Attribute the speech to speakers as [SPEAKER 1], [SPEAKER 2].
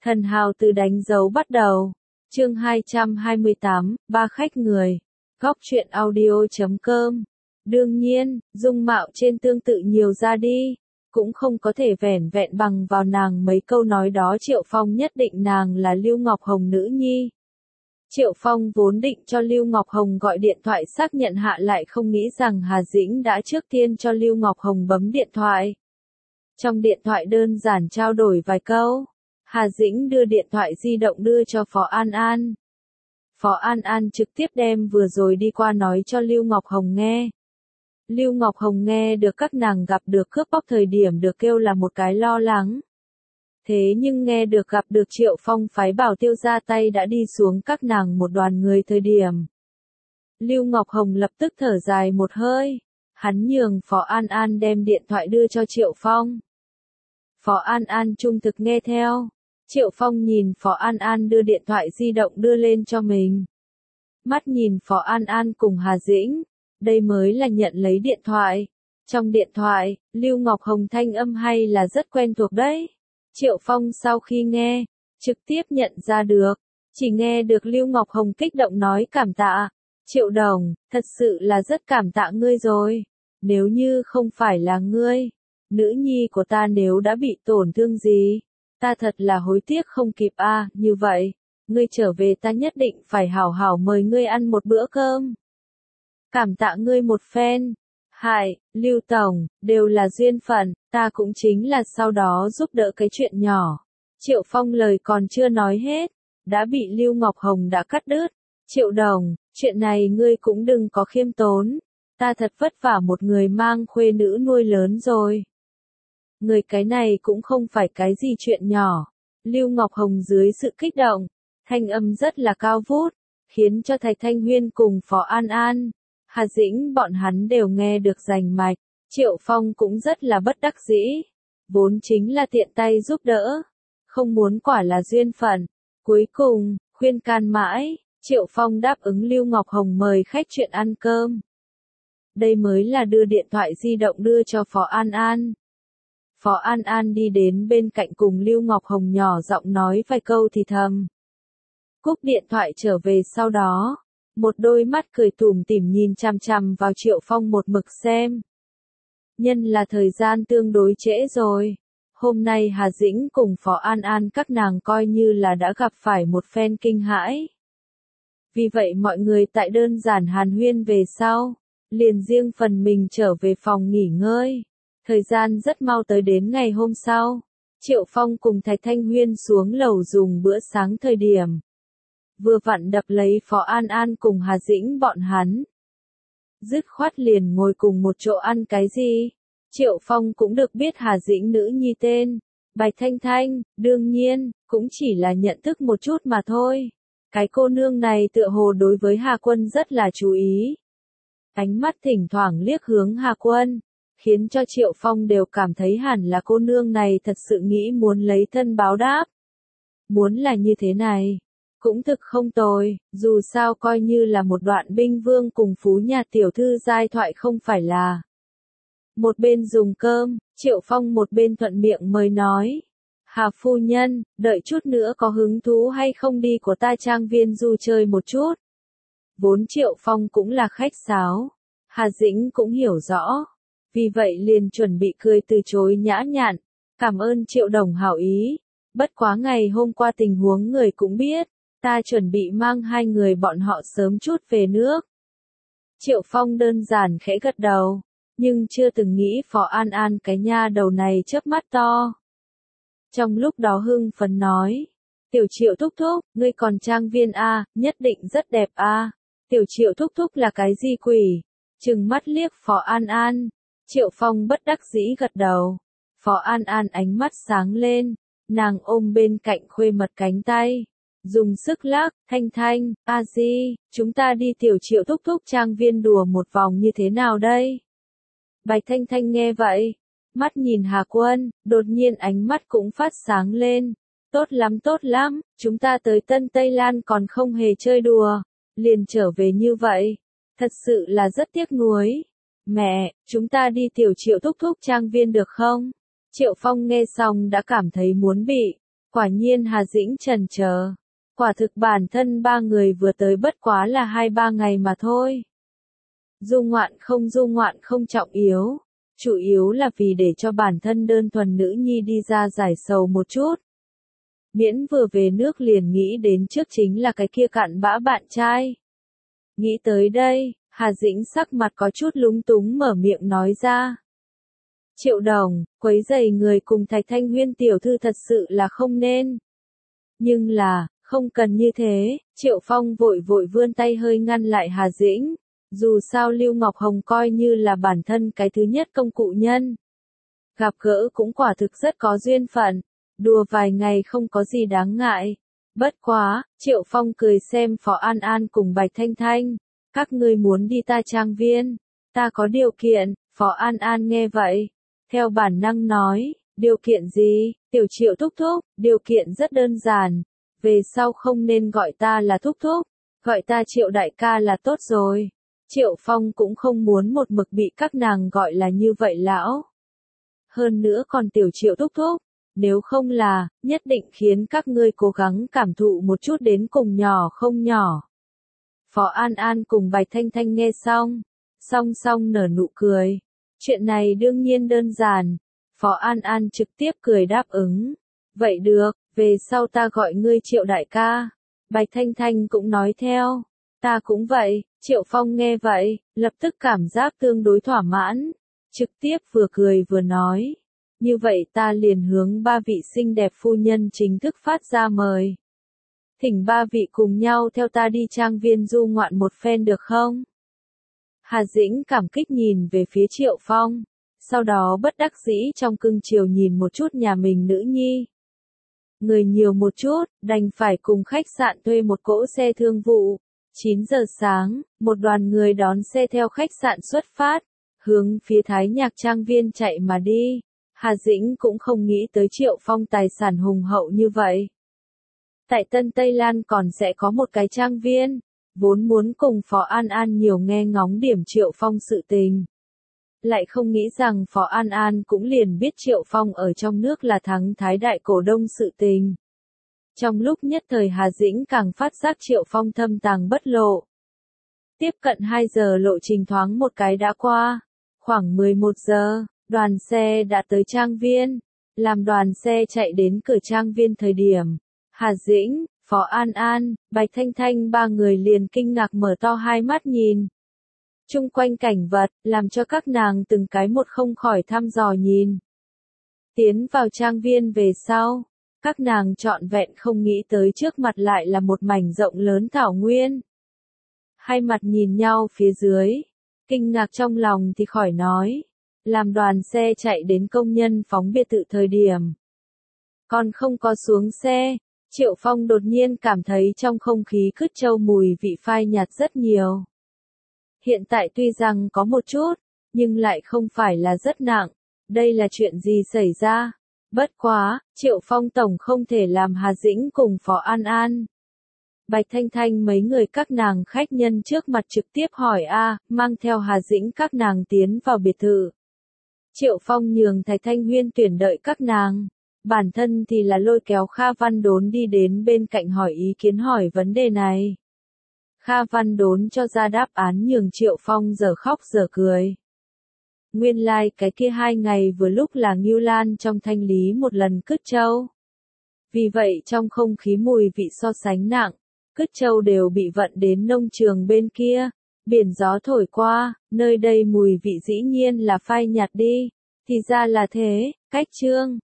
[SPEAKER 1] Thần hào từ đánh dấu bắt đầu. Chương 228, ba khách người. Góc truyện audio.com. Đương nhiên, dung mạo trên tương tự nhiều ra đi, cũng không có thể vẻn vẹn bằng vào nàng mấy câu nói đó. Triệu Phong nhất định nàng là Lưu Ngọc Hồng nữ nhi. Triệu Phong vốn định cho Lưu Ngọc Hồng gọi điện thoại xác nhận hạ, lại không nghĩ rằng Hà Dĩnh đã trước tiên cho Lưu Ngọc Hồng bấm điện thoại. Trong điện thoại đơn giản trao đổi vài câu, Hà Dĩnh đưa điện thoại di động đưa cho Phó An An. Phó An An trực tiếp đem vừa rồi đi qua nói cho Lưu Ngọc Hồng nghe. Lưu Ngọc Hồng nghe được các nàng gặp được cướp bóc thời điểm được kêu là một cái lo lắng. Thế nhưng nghe được gặp được Triệu Phong phái Bảo Tiêu ra tay đã đi xuống các nàng một đoàn người thời điểm, Lưu Ngọc Hồng lập tức thở dài một hơi. Hắn nhường Phó An An đem điện thoại đưa cho Triệu Phong. Phó An An trung thực nghe theo. Triệu Phong nhìn Phó An An đưa điện thoại di động đưa lên cho mình. Mắt nhìn Phó An An cùng Hà Dĩnh, đây mới là nhận lấy điện thoại. Trong điện thoại, Lưu Ngọc Hồng thanh âm hay là rất quen thuộc đấy. Triệu Phong sau khi nghe, trực tiếp nhận ra được. Chỉ nghe được Lưu Ngọc Hồng kích động nói cảm tạ. Triệu đồng, thật sự là rất cảm tạ ngươi rồi. Nếu như không phải là ngươi, nữ nhi của ta nếu đã bị tổn thương gì, ta thật là hối tiếc không kịp a. Như vậy, ngươi trở về ta nhất định phải hảo hảo mời ngươi ăn một bữa cơm. Cảm tạ ngươi một phen. Hại, Lưu Tổng, đều là duyên phận, ta cũng chính là sau đó giúp đỡ cái chuyện nhỏ. Triệu Phong lời còn chưa nói hết, đã bị Lưu Ngọc Hồng đã cắt đứt. Triệu đồng, chuyện này ngươi cũng đừng có khiêm tốn. Ta thật vất vả một người mang khuê nữ nuôi lớn rồi. Người cái này cũng không phải cái gì chuyện nhỏ. Lưu Ngọc Hồng dưới sự kích động, thanh âm rất là cao vút, khiến cho Thạch Thanh Huyên cùng Phó An An, Hà Dĩnh bọn hắn đều nghe được rành mạch. Triệu Phong cũng rất là bất đắc dĩ, vốn chính là tiện tay giúp đỡ, không muốn quả là duyên phận. Cuối cùng, khuyên can mãi, Triệu Phong đáp ứng Lưu Ngọc Hồng mời khách chuyện ăn cơm. Đây mới là đưa điện thoại di động đưa cho Phó An An. Phó An An đi đến bên cạnh cùng Lưu Ngọc Hồng nhỏ giọng nói vài câu thì thầm. Cúp điện thoại trở về sau đó, một đôi mắt cười tủm tỉm nhìn chằm chằm vào Triệu Phong một mực xem. Nhân là thời gian tương đối trễ rồi. Hôm nay Hà Dĩnh cùng Phó An An các nàng coi như là đã gặp phải một phen kinh hãi. Vì vậy mọi người tại đơn giản hàn huyên về sau, liền riêng phần mình trở về phòng nghỉ ngơi. Thời gian rất mau tới đến ngày hôm sau. Triệu Phong cùng Thạch Thanh Huyên xuống lầu dùng bữa sáng thời điểm. Vừa vặn đập lấy Phó An An cùng Hà Dĩnh bọn hắn. Dứt khoát liền ngồi cùng một chỗ ăn cái gì. Triệu Phong cũng được biết Hà Dĩnh nữ nhi tên Bạch Thanh Thanh, đương nhiên, cũng chỉ là nhận thức một chút mà thôi. Cái cô nương này tựa hồ đối với Hà Quân rất là chú ý. Ánh mắt thỉnh thoảng liếc hướng Hà Quân, khiến cho Triệu Phong đều cảm thấy hẳn là cô nương này thật sự nghĩ muốn lấy thân báo đáp. Muốn là như thế này, cũng thực không tồi, dù sao coi như là một đoạn binh vương cùng phú nhà tiểu thư giai thoại không phải là. Một bên dùng cơm, Triệu Phong một bên thuận miệng mời nói. Hà phu nhân, đợi chút nữa có hứng thú hay không đi của ta trang viên du chơi một chút. Vốn Triệu Phong cũng là khách sáo, Hà Dĩnh cũng hiểu rõ. Vì vậy liền chuẩn bị cười từ chối nhã nhặn, cảm ơn Triệu đồng hảo ý. Bất quá ngày hôm qua tình huống người cũng biết, ta chuẩn bị mang hai người bọn họ sớm chút về nước. Triệu Phong đơn giản khẽ gật đầu, nhưng chưa từng nghĩ Phó An An cái nha đầu này chớp mắt to. Trong lúc đó hưng phấn nói, Tiểu Triệu thúc thúc, ngươi còn trang viên a, nhất định rất đẹp a. Tiểu Triệu thúc thúc là cái gì quỷ? Trừng mắt liếc Phó An An. Triệu Phong bất đắc dĩ gật đầu. Phó An An ánh mắt sáng lên, nàng ôm bên cạnh Khuê Mật cánh tay, dùng sức lắc. Thanh Thanh, a di, chúng ta đi Tiểu Triệu thúc thúc trang viên đùa một vòng như thế nào đây? Bạch Thanh Thanh nghe vậy, mắt nhìn Hà Quân, đột nhiên ánh mắt cũng phát sáng lên. Tốt lắm, chúng ta tới Tân Tây Lan còn không hề chơi đùa, liền trở về như vậy. Thật sự là rất tiếc nuối. Mẹ, chúng ta đi Tiểu Triệu thúc thúc trang viên được không? Triệu Phong nghe xong đã cảm thấy muốn bị Quả nhiên Hà Dĩnh chần chờ. Quả thực bản thân ba người vừa tới bất quá là 2-3 ngày mà thôi. Du ngoạn không trọng yếu. Chủ yếu là vì để cho bản thân đơn thuần nữ nhi đi ra giải sầu một chút. Miễn vừa về nước liền nghĩ đến trước chính là cái kia cặn bã bạn trai. Nghĩ tới đây, Hà Dĩnh sắc mặt có chút lúng túng mở miệng nói ra. Triệu Đồng, quấy rầy người cùng Thạch Thanh Huyên tiểu thư thật sự là không nên. Nhưng là, không cần như thế, Triệu Phong vội vội vươn tay hơi ngăn lại Hà Dĩnh. Dù sao Lưu Ngọc Hồng coi như là bản thân cái thứ nhất công cụ nhân. Gặp gỡ cũng quả thực rất có duyên phận, đùa vài ngày không có gì đáng ngại. Bất quá, Triệu Phong cười xem Phó An An cùng Bạch Thanh Thanh. Các ngươi muốn đi ta trang viên, ta có điều kiện. Phó An An nghe vậy, theo bản năng nói, điều kiện gì? Tiểu Triệu thúc thúc, điều kiện rất đơn giản, về sau không nên gọi ta là thúc thúc, gọi ta Triệu đại ca là tốt rồi. Triệu Phong cũng không muốn một mực bị các nàng gọi là như vậy lão. Hơn nữa còn Tiểu Triệu thúc thúc, nếu không là, nhất định khiến các ngươi cố gắng cảm thụ một chút đến cùng nhỏ không nhỏ. Phó An An cùng Bạch Thanh Thanh nghe xong, song song nở nụ cười. Chuyện này đương nhiên đơn giản. Phó An An trực tiếp cười đáp ứng. Vậy được, về sau ta gọi ngươi Triệu đại ca. Bạch Thanh Thanh cũng nói theo. Ta cũng vậy. Triệu Phong nghe vậy, lập tức cảm giác tương đối thỏa mãn. Trực tiếp vừa cười vừa nói. Như vậy ta liền hướng ba vị xinh đẹp phu nhân chính thức phát ra mời. Thỉnh ba vị cùng nhau theo ta đi trang viên du ngoạn một phen được không? Hà Dĩnh cảm kích nhìn về phía Triệu Phong, sau đó bất đắc dĩ trong cưng chiều nhìn một chút nhà mình nữ nhi. Người nhiều một chút, đành phải cùng khách sạn thuê một cỗ xe thương vụ. 9 giờ sáng, một đoàn người đón xe theo khách sạn xuất phát, hướng phía Thái Nhạc trang viên chạy mà đi. Hà Dĩnh cũng không nghĩ tới Triệu Phong tài sản hùng hậu như vậy. Tại Tân Tây Lan còn sẽ có một cái trang viên, vốn muốn cùng Phó An An nhiều nghe ngóng điểm Triệu Phong sự tình. Lại không nghĩ rằng Phó An An cũng liền biết Triệu Phong ở trong nước là thắng Thái đại cổ đông sự tình. Trong lúc nhất thời Hà Dĩnh càng phát giác Triệu Phong thâm tàng bất lộ. Tiếp cận 2 giờ lộ trình thoáng một cái đã qua. Khoảng 11 giờ, đoàn xe đã tới trang viên. Làm đoàn xe chạy đến cửa trang viên thời điểm. Hà Dĩnh, Phó An An, Bạch Thanh Thanh ba người liền kinh ngạc mở to hai mắt nhìn. Chung quanh cảnh vật, làm cho các nàng từng cái một không khỏi thăm dò nhìn. Tiến vào trang viên về sau, các nàng trọn vẹn không nghĩ tới trước mặt lại là một mảnh rộng lớn thảo nguyên. Hai mặt nhìn nhau phía dưới, kinh ngạc trong lòng thì khỏi nói. Làm đoàn xe chạy đến công nhân phóng biệt thự thời điểm. Còn không có xuống xe, Triệu Phong đột nhiên cảm thấy trong không khí cứt trâu mùi vị phai nhạt rất nhiều. Hiện tại tuy rằng có một chút, nhưng lại không phải là rất nặng. Đây là chuyện gì xảy ra? Bất quá, Triệu Phong tổng không thể làm Hà Dĩnh cùng Phó An An. Bạch Thanh Thanh mấy người các nàng khách nhân trước mặt trực tiếp hỏi mang theo Hà Dĩnh các nàng tiến vào biệt thự. Triệu Phong nhường Thạch Thanh Huyên tuyển đợi các nàng. Bản thân thì là lôi kéo Kha Văn Đốn đi đến bên cạnh hỏi ý kiến hỏi vấn đề này. Kha Văn Đốn cho ra đáp án nhường Triệu Phong giờ khóc giờ cười. Nguyên lai cái kia 2 ngày vừa lúc là Ngưu Lan trong thanh lý một lần cứt trâu. Vì vậy trong không khí mùi vị so sánh nặng, cứt trâu đều bị vận đến nông trường bên kia. Biển gió thổi qua, nơi đây mùi vị dĩ nhiên là phai nhạt đi. Thì ra là thế, cách chương.